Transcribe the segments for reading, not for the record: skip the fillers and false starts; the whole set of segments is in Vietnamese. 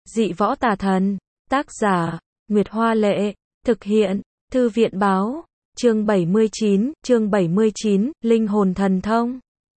Dị võ tà thần. Tác giả, Nguyệt Hoa Lệ. Thực hiện, Thư viện Báo. Chương 79, Linh hồn thần thông.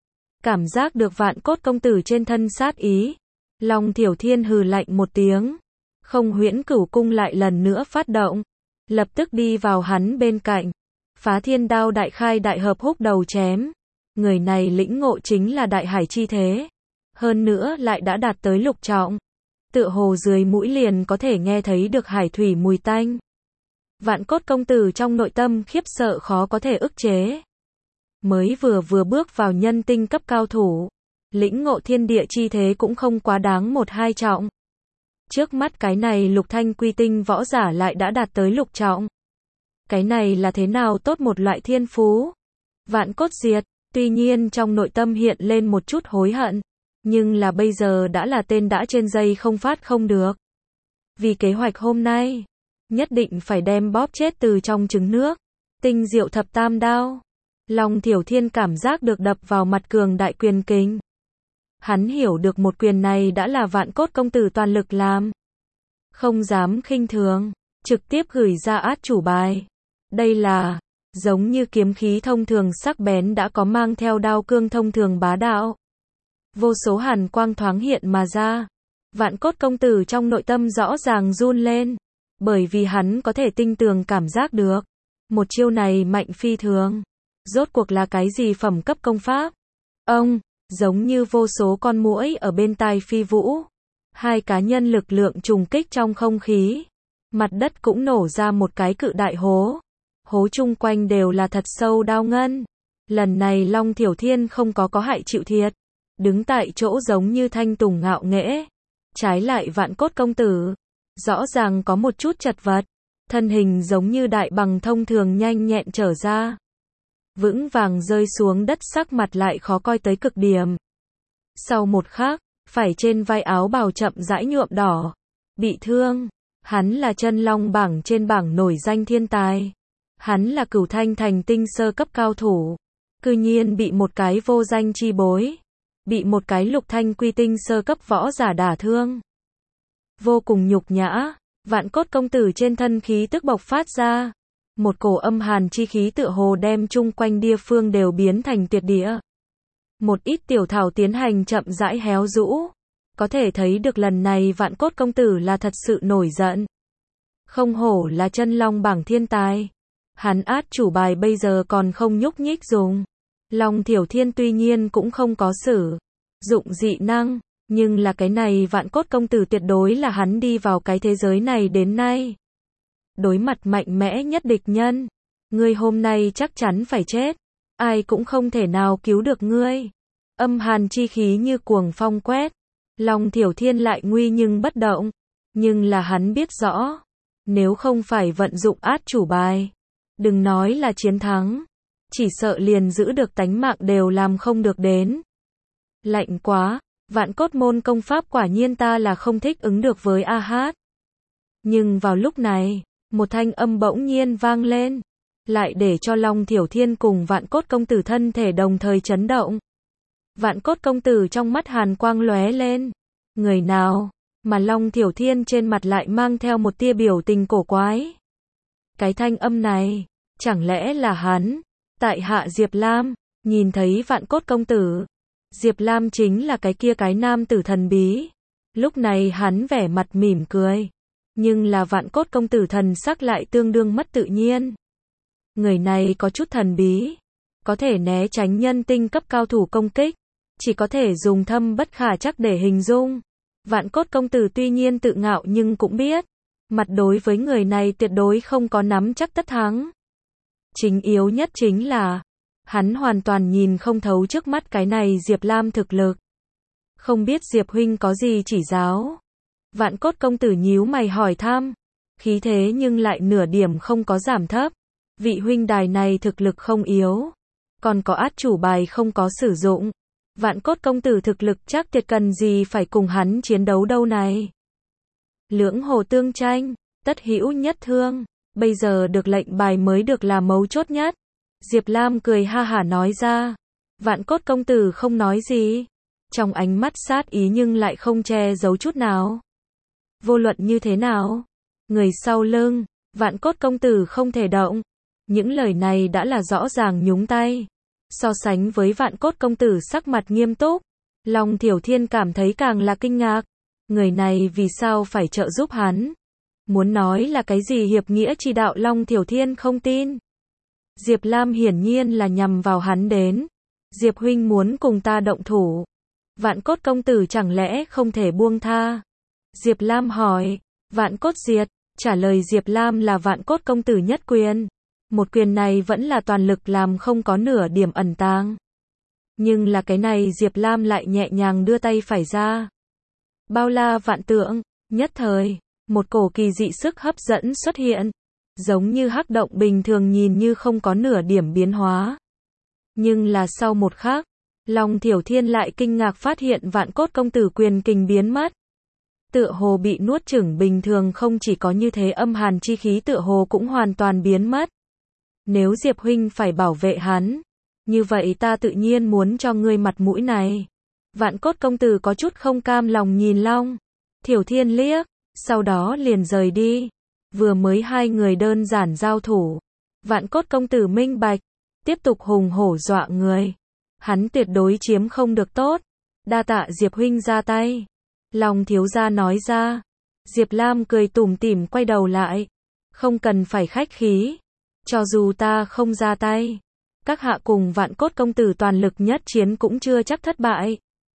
Cảm giác được Vạn Cốt công tử trên thân sát ý. Long Thiểu Thiên hừ lạnh một tiếng. Không Huyễn Cửu cung lại lần nữa phát động. Lập tức đi vào hắn bên cạnh. Phá thiên đao đại khai đại hợp húc đầu chém. Người này lĩnh ngộ chính là đại hải chi thế. Hơn nữa lại đã đạt tới lục trọng. Tựa hồ dưới mũi liền có thể nghe thấy được hải thủy mùi tanh. Vạn Cốt công tử trong nội tâm khiếp sợ khó có thể ức chế. Mới vừa bước vào nhân tinh cấp cao thủ. Lĩnh ngộ thiên địa chi thế cũng không quá đáng một hai trọng. Trước mắt cái này lục thanh quy tinh võ giả lại đã đạt tới lục trọng. Cái này là thế nào tốt một loại thiên phú. Vạn Cốt diệt, tuy nhiên trong nội tâm hiện lên một chút hối hận. Nhưng là bây giờ đã là tên đã trên dây không phát không được. Vì kế hoạch hôm nay, nhất định phải đem bóp chết từ trong trứng nước. Tinh diệu thập tam đao. Long Thiểu Thiên cảm giác được đập vào mặt cường đại quyền kình. Hắn hiểu được một quyền này đã là Vạn Cốt công tử toàn lực làm. Không dám khinh thường, trực tiếp gửi ra át chủ bài. Đây là, giống như kiếm khí thông thường sắc bén đã có mang theo đao cương thông thường bá đạo. Vô số hàn quang thoáng hiện mà ra. Vạn Cốt công tử trong nội tâm rõ ràng run lên. Bởi vì hắn có thể tinh tường cảm giác được. Một chiêu này mạnh phi thường. Rốt cuộc là cái gì phẩm cấp công pháp? Ông, giống như vô số con muỗi ở bên tai phi vũ. Hai cá nhân lực lượng trùng kích trong không khí. Mặt đất cũng nổ ra một cái cự đại hố. Hố chung quanh đều là thật sâu đao ngân. Lần này Long Thiểu Thiên không có hại chịu thiệt. Đứng tại chỗ giống như thanh tùng ngạo nghễ. Trái lại Vạn Cốt công tử. Rõ ràng có một chút chật vật. Thân hình giống như đại bằng thông thường nhanh nhẹn trở ra. Vững vàng rơi xuống đất, sắc mặt lại khó coi tới cực điểm. Sau một khắc, phải trên vai áo bào chậm rãi nhuộm đỏ. Bị thương. Hắn là chân long bảng trên bảng nổi danh thiên tài. Hắn là Cửu Thanh thành tinh sơ cấp cao thủ. Cư nhiên bị một cái vô danh chi bối. Bị một cái lục thanh quy tinh sơ cấp võ giả đả thương. Vô cùng nhục nhã. Vạn Cốt công tử trên thân khí tức bộc phát ra. Một cổ âm hàn chi khí tựa hồ đem chung quanh địa phương đều biến thành tuyệt địa. Một ít tiểu thảo tiến hành chậm rãi héo rũ. Có thể thấy được lần này Vạn Cốt công tử là thật sự nổi giận. Không hổ là chân long bảng thiên tài. Hắn át chủ bài bây giờ còn không nhúc nhích dùng. Long Thiểu Thiên tuy nhiên cũng không có sử dụng dị năng. Nhưng là cái này Vạn Cốt công tử tuyệt đối là hắn đi vào cái thế giới này đến nay. Đối mặt mạnh mẽ nhất địch nhân. Ngươi hôm nay chắc chắn phải chết. Ai cũng không thể nào cứu được ngươi. Âm hàn chi khí như cuồng phong quét. Long Thiểu Thiên lại nguy nhưng bất động. Nhưng là hắn biết rõ. Nếu không phải vận dụng át chủ bài. Đừng nói là chiến thắng. Chỉ sợ liền giữ được tánh mạng đều làm không được đến. Lạnh quá. Vạn Cốt môn công pháp quả nhiên ta là không thích ứng được với a hát. Nhưng vào lúc này, một thanh âm bỗng nhiên vang lên. Lại để cho Long Thiểu Thiên cùng Vạn Cốt công tử thân thể đồng thời chấn động. Vạn Cốt công tử trong mắt hàn quang lóe lên. Người nào? Mà Long Thiểu Thiên trên mặt lại mang theo một tia biểu tình cổ quái. Cái thanh âm này, chẳng lẽ là hắn? Tại hạ Diệp Lam, nhìn thấy Vạn Cốt công tử. Diệp Lam chính là cái kia cái nam tử thần bí. Lúc này hắn vẻ mặt mỉm cười. Nhưng là Vạn Cốt công tử thần sắc lại tương đương mất tự nhiên. Người này có chút thần bí. Có thể né tránh nhân tinh cấp cao thủ công kích. Chỉ có thể dùng thâm bất khả trắc để hình dung. Vạn Cốt công tử tuy nhiên tự ngạo nhưng cũng biết. Mặt đối với người này tuyệt đối không có nắm chắc tất thắng. Chính yếu nhất chính là. Hắn hoàn toàn nhìn không thấu trước mắt cái này Diệp Lam thực lực. Không biết Diệp huynh có gì chỉ giáo. Vạn Cốt công tử nhíu mày hỏi thăm. Khí thế nhưng lại nửa điểm không có giảm thấp. Vị huynh đài này thực lực không yếu. Còn có át chủ bài không có sử dụng. Vạn Cốt công tử thực lực chắc tuyệt cần gì phải cùng hắn chiến đấu đâu này. Lưỡng hồ tương tranh, tất hữu nhất thương. Bây giờ được lệnh bài mới được là mấu chốt nhất. Diệp Lam cười ha hả nói ra. Vạn Cốt công tử không nói gì. Trong ánh mắt sát ý nhưng lại không che giấu chút nào. Vô luận như thế nào, người sau lưng, Vạn Cốt công tử không thể động. Những lời này đã là rõ ràng nhúng tay. So sánh với Vạn Cốt công tử sắc mặt nghiêm túc, Long Thiểu Thiên cảm thấy càng là kinh ngạc. Người này vì sao phải trợ giúp hắn? Muốn nói là cái gì hiệp nghĩa chi đạo Long Thiểu Thiên không tin. Diệp Lam hiển nhiên là nhằm vào hắn đến. Diệp huynh muốn cùng ta động thủ. Vạn Cốt công tử chẳng lẽ không thể buông tha? Diệp Lam hỏi. Vạn Cốt diệt. Trả lời Diệp Lam là Vạn Cốt công tử nhất quyền. Một quyền này vẫn là toàn lực làm không có nửa điểm ẩn tàng. Nhưng là cái này Diệp Lam lại nhẹ nhàng đưa tay phải ra. Bao la vạn tượng, nhất thời, một cổ kỳ dị sức hấp dẫn xuất hiện. Giống như hắc động bình thường nhìn như không có nửa điểm biến hóa. Nhưng là sau một khắc, Long Thiểu Thiên lại kinh ngạc phát hiện Vạn Cốt công tử quyền kình biến mất. Tựa hồ bị nuốt chửng bình thường không chỉ có như thế âm hàn chi khí tựa hồ cũng hoàn toàn biến mất. Nếu Diệp huynh phải bảo vệ hắn, như vậy ta tự nhiên muốn cho ngươi mặt mũi này. Vạn Cốt công tử có chút không cam lòng nhìn Long Thiểu Thiên liếc, sau đó liền rời đi. Vừa mới hai người đơn giản giao thủ, Vạn Cốt công tử minh bạch, tiếp tục hùng hổ dọa người. Hắn tuyệt đối chiếm không được tốt. Đa tạ Diệp huynh ra tay. Long thiếu gia nói ra. Diệp Lam cười tủm tỉm quay đầu lại. Không cần phải khách khí. Cho dù ta không ra tay, các hạ cùng Vạn Cốt công tử toàn lực nhất chiến cũng chưa chắc thất bại.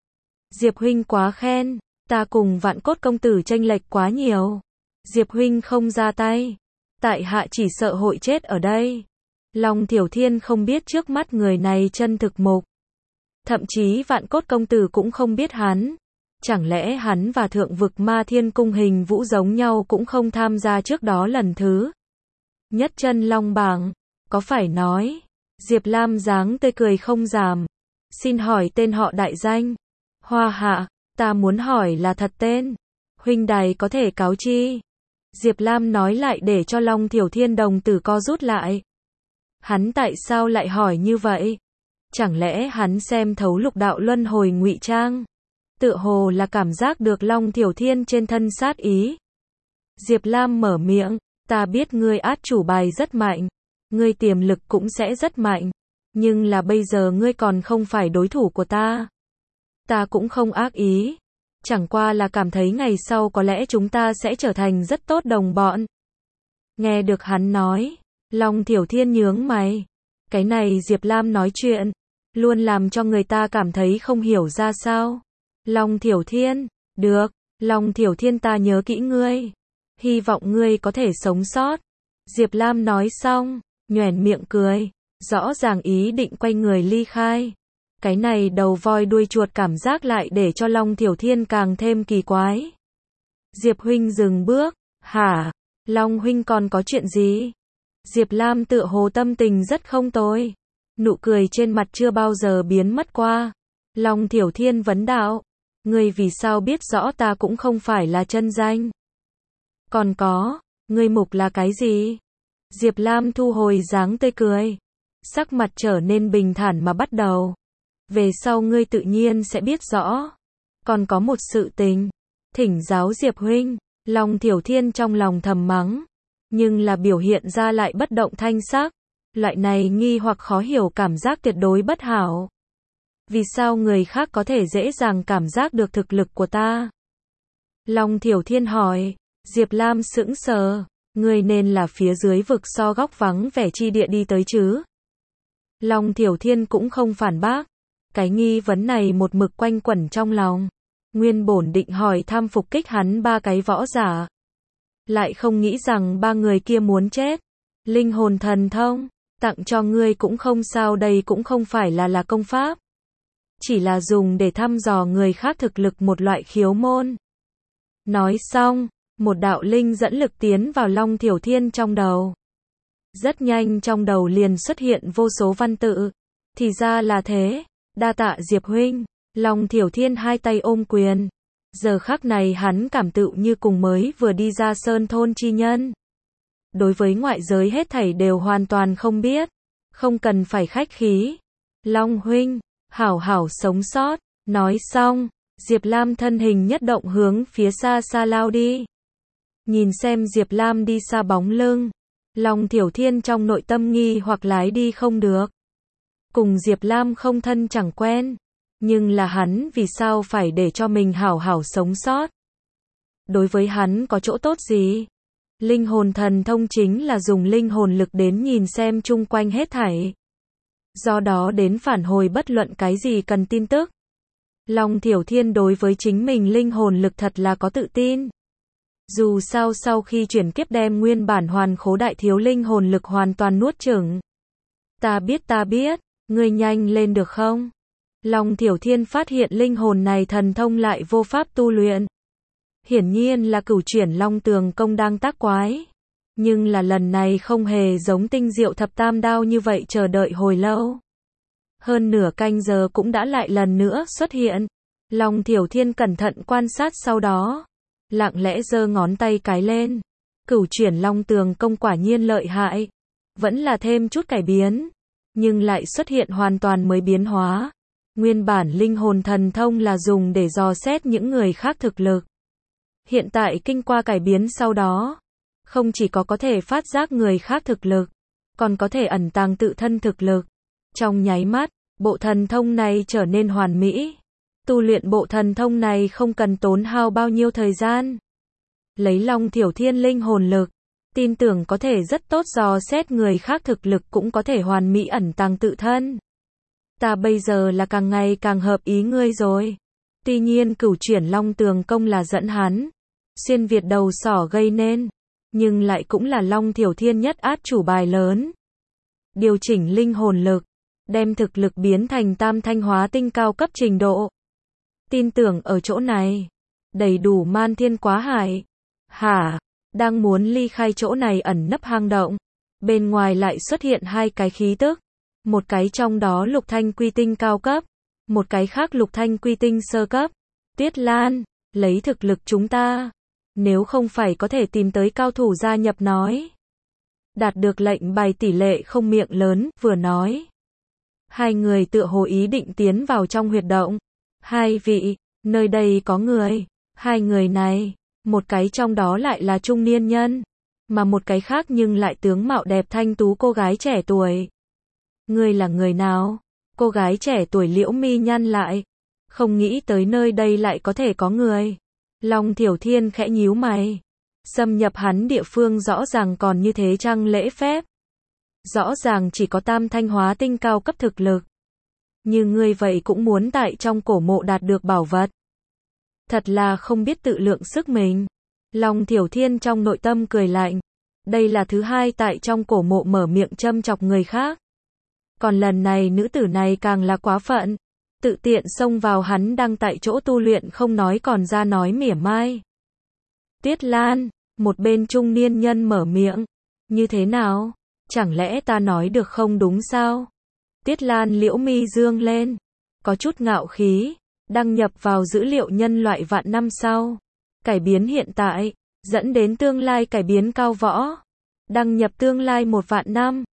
Diệp huynh quá khen, ta cùng Vạn Cốt công tử chênh lệch quá nhiều. Diệp huynh không ra tay, tại hạ chỉ sợ hội chết ở đây. Long Thiểu Thiên không biết trước mắt người này chân thực mục. Thậm chí Vạn Cốt công tử cũng không biết hắn. Chẳng lẽ hắn và Thượng vực Ma Thiên cung hình vũ giống nhau cũng không tham gia trước đó lần thứ nhất chân long bảng, có phải nói? Diệp Lam dáng tươi cười không giảm. Xin hỏi tên họ đại danh. Hoa Hạ, ta muốn hỏi là thật tên. Huynh đài có thể cáo chi. Diệp Lam nói lại để cho Long Thiểu Thiên đồng tử co rút lại. Hắn tại sao lại hỏi như vậy? Chẳng lẽ hắn xem thấu lục đạo luân hồi ngụy trang? Tựa hồ là cảm giác được Long Thiểu Thiên trên thân sát ý. Diệp Lam mở miệng, ta biết ngươi át chủ bài rất mạnh, ngươi tiềm lực cũng sẽ rất mạnh, nhưng là bây giờ ngươi còn không phải đối thủ của ta. Ta cũng không ác ý, chẳng qua là cảm thấy ngày sau có lẽ chúng ta sẽ trở thành rất tốt đồng bọn. Nghe được hắn nói, Long Thiểu Thiên nhướng mày. Cái này Diệp Lam nói chuyện, luôn làm cho người ta cảm thấy không hiểu ra sao. Long Thiểu Thiên, được, Long Thiểu Thiên ta nhớ kỹ ngươi. Hy vọng ngươi có thể sống sót. Diệp Lam nói xong, nhoẻn miệng cười, rõ ràng ý định quay người ly khai. Cái này đầu voi đuôi chuột cảm giác lại để cho Long Thiểu Thiên càng thêm kỳ quái. Diệp huynh dừng bước, hả? Long huynh còn có chuyện gì? Diệp Lam tựa hồ tâm tình rất không tồi. Nụ cười trên mặt chưa bao giờ biến mất qua. Long Thiểu Thiên vấn đạo, ngươi vì sao biết rõ ta cũng không phải là chân danh? Còn có, ngươi mục là cái gì? Diệp Lam thu hồi dáng tươi cười, sắc mặt trở nên bình thản mà bắt đầu. Về sau ngươi tự nhiên sẽ biết rõ. Còn có một sự tình, thỉnh giáo Diệp huynh. Long Thiểu Thiên trong lòng thầm mắng, nhưng là biểu hiện ra lại bất động thanh sắc. Loại này nghi hoặc khó hiểu cảm giác tuyệt đối bất hảo. Vì sao người khác có thể dễ dàng cảm giác được thực lực của ta? Long Thiểu Thiên hỏi. Diệp Lam sững sờ, ngươi nên là phía dưới vực so góc vắng vẻ chi địa đi tới chứ? Long Thiểu Thiên cũng không phản bác. Cái nghi vấn này một mực quanh quẩn trong lòng. Nguyên bổn định hỏi thăm phục kích hắn ba cái võ giả. Lại không nghĩ rằng ba người kia muốn chết. Linh hồn thần thông, tặng cho ngươi cũng không sao, đây cũng không phải là công pháp. Chỉ là dùng để thăm dò người khác thực lực một loại khiếu môn. Nói xong, một đạo linh dẫn lực tiến vào Long Thiểu Thiên trong đầu. Rất nhanh trong đầu liền xuất hiện vô số văn tự. Thì ra là thế, đa tạ Diệp huynh. Long Thiểu Thiên hai tay ôm quyền. Giờ khắc này hắn cảm tự như cùng mới vừa đi ra sơn thôn chi nhân. Đối với ngoại giới hết thảy đều hoàn toàn không biết. Không cần phải khách khí. Long huynh, hảo hảo sống sót. Nói xong, Diệp Lam thân hình nhất động hướng phía xa xa lao đi. Nhìn xem Diệp Lam đi xa bóng lưng, Long Thiểu Thiên trong nội tâm nghi hoặc lái đi không được. Cùng Diệp Lam không thân chẳng quen, nhưng là hắn vì sao phải để cho mình hảo hảo sống sót? Đối với hắn có chỗ tốt gì? Linh hồn thần thông chính là dùng linh hồn lực đến nhìn xem chung quanh hết thảy. Do đó đến phản hồi bất luận cái gì cần tin tức. Long Thiểu Thiên đối với chính mình linh hồn lực thật là có tự tin. Dù sao sau khi chuyển kiếp đem nguyên bản hoàn khố đại thiếu linh hồn lực hoàn toàn nuốt chửng. Ta biết, ngươi nhanh lên được không? Long Thiểu Thiên phát hiện linh hồn này thần thông lại vô pháp tu luyện. Hiển nhiên là cửu chuyển long tường công đang tác quái. Nhưng là lần này không hề giống tinh diệu thập tam đao như vậy chờ đợi hồi lâu. Hơn nửa canh giờ cũng đã lại lần nữa xuất hiện. Long Thiểu Thiên cẩn thận quan sát sau đó. Lặng lẽ giơ ngón tay cái lên. Cửu chuyển long tường công quả nhiên lợi hại. Vẫn là thêm chút cải biến. Nhưng lại xuất hiện hoàn toàn mới biến hóa. Nguyên bản linh hồn thần thông là dùng để dò xét những người khác thực lực. Hiện tại kinh qua cải biến sau đó. Không chỉ có thể phát giác người khác thực lực. Còn có thể ẩn tàng tự thân thực lực. Trong nháy mắt, bộ thần thông này trở nên hoàn mỹ. Tu luyện bộ thần thông này không cần tốn hao bao nhiêu thời gian. Lấy Long Thiểu Thiên linh hồn lực, tin tưởng có thể rất tốt dò xét người khác thực lực cũng có thể hoàn mỹ ẩn tàng tự thân. Ta bây giờ là càng ngày càng hợp ý ngươi rồi. Tuy nhiên cửu chuyển long tường công là dẫn hắn xuyên Việt đầu sỏ gây nên, nhưng lại cũng là Long Thiểu Thiên nhất át chủ bài lớn. Điều chỉnh linh hồn lực, đem thực lực biến thành tam thanh hóa tinh cao cấp trình độ. Tin tưởng ở chỗ này, đầy đủ man thiên quá hải. Hả, đang muốn ly khai chỗ này ẩn nấp hang động. Bên ngoài lại xuất hiện hai cái khí tức. Một cái trong đó lục thanh quy tinh cao cấp. Một cái khác lục thanh quy tinh sơ cấp. Tuyết Lan, lấy thực lực chúng ta. Nếu không phải có thể tìm tới cao thủ gia nhập nói. Đạt được lệnh bài tỷ lệ không miệng lớn, vừa nói. Hai người tựa hồ ý định tiến vào trong huyệt động. Hai vị, nơi đây có người. Hai người này, một cái trong đó lại là trung niên nhân. Mà một cái khác nhưng lại tướng mạo đẹp thanh tú cô gái trẻ tuổi. Ngươi là người nào? Cô gái trẻ tuổi liễu mi nhăn lại. Không nghĩ tới nơi đây lại có thể có người. Long Thiểu Thiên khẽ nhíu mày. Xâm nhập hắn địa phương rõ ràng còn như thế chăng lễ phép. Rõ ràng chỉ có tam thanh hóa tinh cao cấp thực lực. Như ngươi vậy cũng muốn tại trong cổ mộ đạt được bảo vật. Thật là không biết tự lượng sức mình. Long Thiểu Thiên trong nội tâm cười lạnh. Đây là thứ hai tại trong cổ mộ mở miệng châm chọc người khác. Còn lần này nữ tử này càng là quá phận. Tự tiện xông vào hắn đang tại chỗ tu luyện không nói còn ra nói mỉa mai. Tuyết Lan, một bên trung niên nhân mở miệng. Như thế nào? Chẳng lẽ ta nói được không đúng sao? Tuyết Lan liễu mi dương lên. Có chút ngạo khí. Đăng nhập vào dữ liệu nhân loại vạn năm sau. Cải biến hiện tại. Dẫn đến tương lai cải biến cao võ. Đăng nhập tương lai 1 vạn năm.